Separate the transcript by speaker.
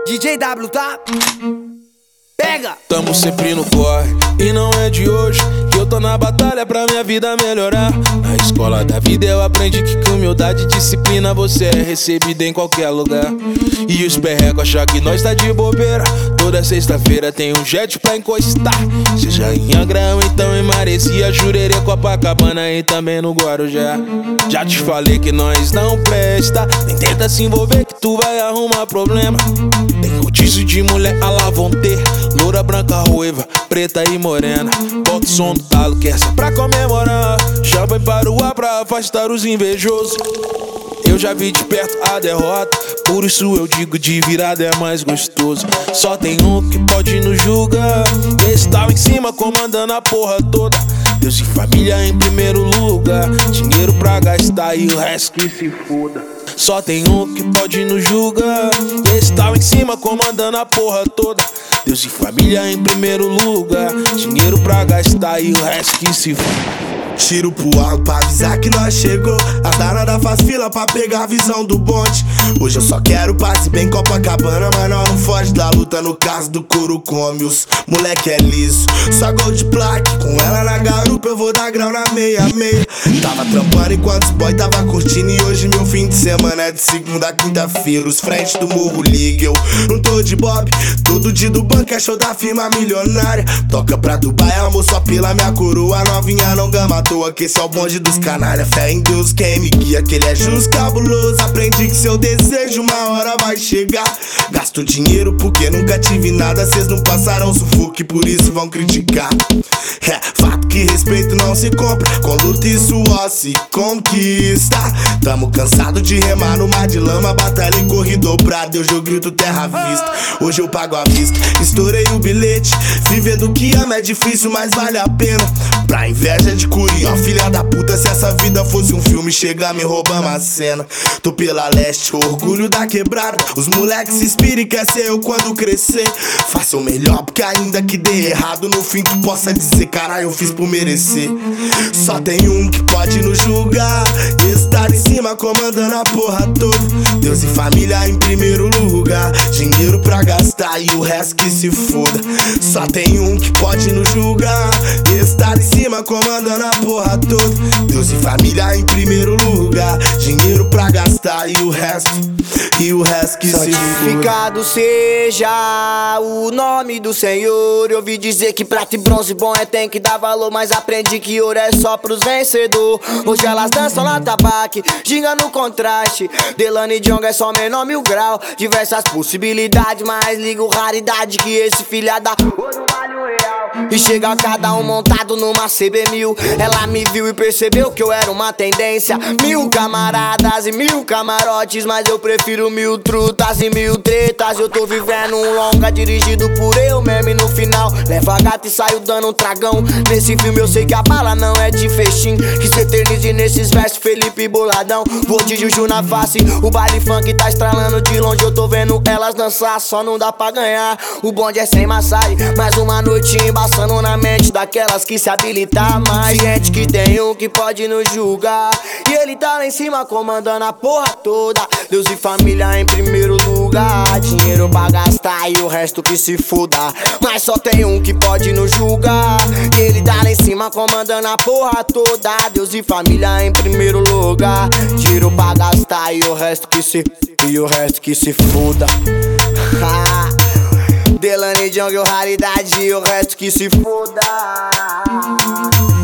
Speaker 1: DJ W, tá? Pega!
Speaker 2: Tamo sempre no corre, e não é de hoje que eu tô na batalha pra minha vida melhorar. Na escola da vida eu aprendi que com humildade e disciplina você é recebido em qualquer lugar. E os perrecos acham que nós tá de bobeira. Toda sexta-feira tem um jet pra encostar. Seja em Angra ou então em Maresia, Jurerê, Copacabana e também no Guarujá. Já te falei que nós não presta, nem tenta se envolver que tu vai arrumar problema. Tem rodízio de mulher, a lá vão ter loura, branca, ruiva, preta e morena. Bota o som do talo que essa pra comemorar. Champanhe para o ar pra afastar os invejosos. Eu já vi de perto a derrota, por isso eu digo de virada é mais gostoso. Só tem um que pode nos julgar, esse tá lá em cima comandando a porra toda. Deus e família em primeiro lugar, dinheiro pra gastar e o resto que se foda. Só tem um que pode nos julgar, esse tá lá em cima comandando a porra toda. Deus e família em primeiro lugar, dinheiro pra gastar e o resto que se foda.
Speaker 3: Tiro pro alto pra avisar que nós chegou. A danada faz fila pra pegar a visão do bonde. Hoje eu só quero paz e bem Copacabana, mas nós não foge da luta no caso do couro come. Os moleque é liso, só gol de plaque. Com ela na garupa eu vou dar grau na meia-meia. Tava trampando enquanto os boy tava curtindo. E hoje meu fim de semana é de segunda a quinta-feira. Os frentes do morro liga, eu não tô de bob. Todo dia do banco é show da firma milionária. Toca pra Dubai, amor, só pela minha coroa. Novinha não gama à toa, que esse é o bonde dos canalha. Fé em Deus, quem me guia, que ele é justo, cabuloso. Aprendi que seu desejo uma hora vai chegar. Gasto dinheiro porque nunca tive nada. Cês não passaram sufoco, por isso vão criticar. É fato que respeito não se compra, com luta e suor se conquista. Tamo cansado de remar no mar de lama, batalha em corredor brado. Hoje eu grito terra à vista, hoje eu pago à vista. Estourei o bilhete, viver do que ama é difícil, mas vale a pena. Pra inveja de Curió, filha da puta, se essa vida fosse um filme, chega me roubar uma cena. Tô pela leste, orgulho da quebrada. Os moleques se inspiram e quer ser eu quando crescer. Faça o melhor, porque ainda que dê errado, no fim tu possa dizer, caralho, eu fiz por merecer. Só tem um que pode nos julgar, e estar em cima comandando a porra toda. Deus e família em primeiro lugar, dinheiro pra gastar e o resto que se foda. Só tem um que pode nos julgar, e estar em cima comandando a porra toda. Deus e família em primeiro lugar, dinheiro pra gastar e o resto que se foda.
Speaker 1: Santificado seja o nome do Senhor. Eu ouvi dizer que prata e bronze bom tem que dar valor, mas aprendi que ouro é só pros vencedor. Hoje elas dançam lá tabaque, ginga no contraste. Delane e Djonga é só menor 1000 grau. Diversas possibilidades, mas ligo raridade que esse filha da ouro vale um real. E chega cada um montado numa CB1000. Ela me viu e percebeu que eu era uma tendência. 1000 camaradas e 1000 camarotes, mas eu prefiro 1000 trutas e 1000 tretas. Eu tô vivendo um longa dirigido por eu mesmo e no final leva a gata e saio dando um tragão. Nesse filme eu sei que a bala não é de fechim, que se eternize nesses versos Felipe Boladão. Vou de juju na face, o baile funk tá estralando de longe. Eu tô vendo elas dançar, só não dá pra ganhar. O bonde é sem massagem, mais uma noite embaçando na mente daquelas que se habilitar mais. Gente que tem um que pode nos julgar, e ele tá lá em cima comandando a porra toda. Deus e família em primeiro lugar, dinheiro pra gastar e o resto que se foda. Mas só tem um que pode nos julgar, e ele tá lá em cima comandando a porra toda. Deus e família em primeiro lugar, dinheiro pra gastar e o resto que se foda. Delane e Djonga, raridade e o resto que se foda.